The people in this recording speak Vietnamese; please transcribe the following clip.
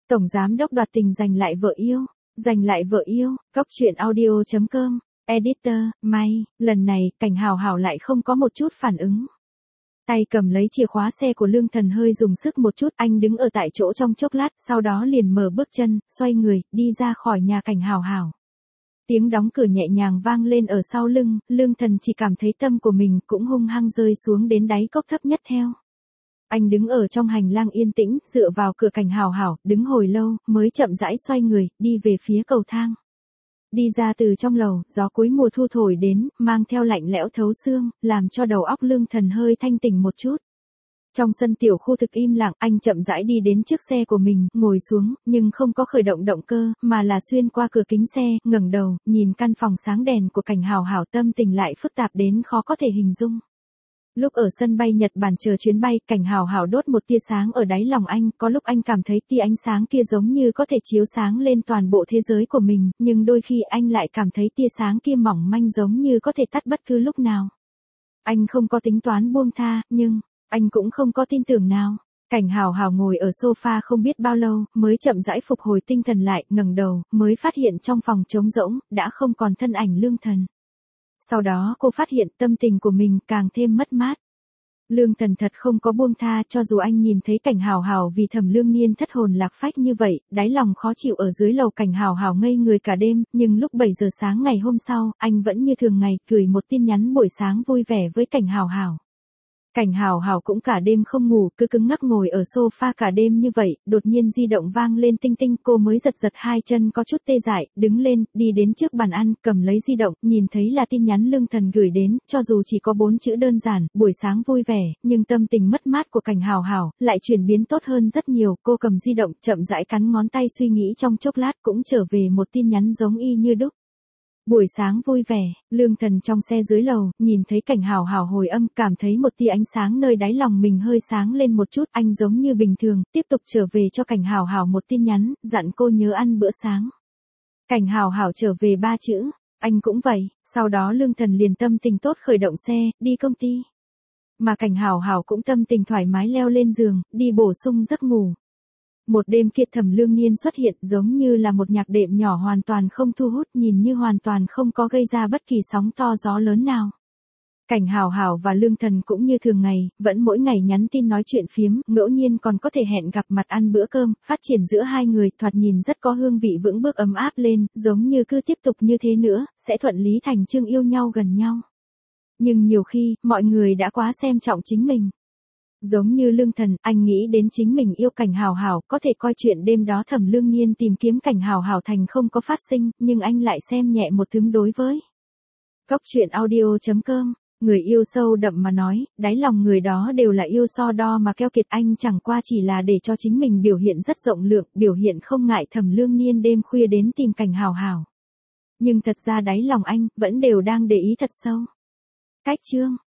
Tổng giám đốc đoạt tình giành lại vợ yêu. Giành lại vợ yêu, Cóc truyện audio.com, editor, may, lần này, Cảnh Hào Hào lại không có một chút phản ứng. Tay cầm lấy chìa khóa xe của Lương Thần hơi dùng sức một chút, anh đứng ở tại chỗ trong chốc lát, sau đó liền mở bước chân, xoay người, đi ra khỏi nhà Cảnh Hào Hào. Tiếng đóng cửa nhẹ nhàng vang lên ở sau lưng, Lương Thần chỉ cảm thấy tâm của mình cũng hung hăng rơi xuống đến đáy cốc thấp nhất theo. Anh đứng ở trong hành lang yên tĩnh, dựa vào cửa Cảnh Hào Hào, đứng hồi lâu, mới chậm rãi xoay người, đi về phía cầu thang. Đi ra từ trong lầu, gió cuối mùa thu thổi đến, mang theo lạnh lẽo thấu xương, làm cho đầu óc Lương Thần hơi thanh tỉnh một chút. Trong sân tiểu khu thực im lặng, anh chậm rãi đi đến trước xe của mình, ngồi xuống, nhưng không có khởi động động cơ, mà là xuyên qua cửa kính xe, ngẩng đầu, nhìn căn phòng sáng đèn của Cảnh Hào Hào, tâm tình lại phức tạp đến khó có thể hình dung. Lúc ở sân bay Nhật Bản chờ chuyến bay, Cảnh Hào Hào đốt một tia sáng ở đáy lòng anh, có lúc anh cảm thấy tia ánh sáng kia giống như có thể chiếu sáng lên toàn bộ thế giới của mình, nhưng đôi khi anh lại cảm thấy tia sáng kia mỏng manh giống như có thể tắt bất cứ lúc nào. Anh không có tính toán buông tha, nhưng anh cũng không có tin tưởng nào. Cảnh Hào Hào ngồi ở sofa không biết bao lâu, mới chậm rãi phục hồi tinh thần lại, ngẩng đầu, mới phát hiện trong phòng trống rỗng, đã không còn thân ảnh Lương Thần. Sau đó cô phát hiện tâm tình của mình càng thêm mất mát. Lương Thần thật không có buông tha, cho dù anh nhìn thấy Cảnh Hào Hào vì Thẩm Lương Nhiên thất hồn lạc phách như vậy, đáy lòng khó chịu ở dưới lầu. Cảnh Hào Hào ngây người cả đêm, nhưng lúc 7 giờ sáng ngày hôm sau, anh vẫn như thường ngày, gửi một tin nhắn buổi sáng vui vẻ với Cảnh Hào Hào. Cảnh Hào Hào cũng cả đêm không ngủ, cứ cứng ngắc ngồi ở sofa cả đêm như vậy, đột nhiên di động vang lên tinh tinh, cô mới giật hai chân có chút tê dại, đứng lên, đi đến trước bàn ăn, cầm lấy di động, nhìn thấy là tin nhắn Lương Thần gửi đến, cho dù chỉ có 4 chữ đơn giản, buổi sáng vui vẻ, nhưng tâm tình mất mát của Cảnh Hào Hào lại chuyển biến tốt hơn rất nhiều. Cô cầm di động, chậm rãi cắn ngón tay suy nghĩ trong chốc lát, cũng trở về một tin nhắn giống y như đúc. Buổi sáng vui vẻ, Lương Thần trong xe dưới lầu, nhìn thấy Cảnh Hào Hào hồi âm, cảm thấy một tia ánh sáng nơi đáy lòng mình hơi sáng lên một chút, anh giống như bình thường, tiếp tục trở về cho Cảnh Hào Hào một tin nhắn, dặn cô nhớ ăn bữa sáng. Cảnh Hào Hào trở về 3 chữ, anh cũng vậy, sau đó Lương Thần liền tâm tình tốt khởi động xe, đi công ty. Mà Cảnh Hào Hào cũng tâm tình thoải mái leo lên giường, đi bổ sung giấc ngủ. Một đêm kia Thẩm Lương Nhiên xuất hiện giống như là một nhạc đệm nhỏ hoàn toàn không thu hút, nhìn như hoàn toàn không có gây ra bất kỳ sóng to gió lớn nào. Cảnh Hào Hào và Lương Thần cũng như thường ngày, vẫn mỗi ngày nhắn tin nói chuyện phiếm, ngẫu nhiên còn có thể hẹn gặp mặt ăn bữa cơm, phát triển giữa hai người thoạt nhìn rất có hương vị vững bước ấm áp lên, giống như cứ tiếp tục như thế nữa, sẽ thuận lý thành chương yêu nhau gần nhau. Nhưng nhiều khi, mọi người đã quá xem trọng chính mình. Giống như Lương Thần, anh nghĩ đến chính mình yêu Cảnh Hào Hào, có thể coi chuyện đêm đó Thẩm Lương Nhiên tìm kiếm Cảnh Hào Hào thành không có phát sinh, nhưng anh lại xem nhẹ một thứ đối với. Cóc truyện audio.com, người yêu sâu đậm mà nói, đáy lòng người đó đều là yêu so đo mà keo kiệt, anh chẳng qua chỉ là để cho chính mình biểu hiện rất rộng lượng, biểu hiện không ngại Thẩm Lương Nhiên đêm khuya đến tìm Cảnh Hào Hào. Nhưng thật ra đáy lòng anh, vẫn đều đang để ý thật sâu. Cách chương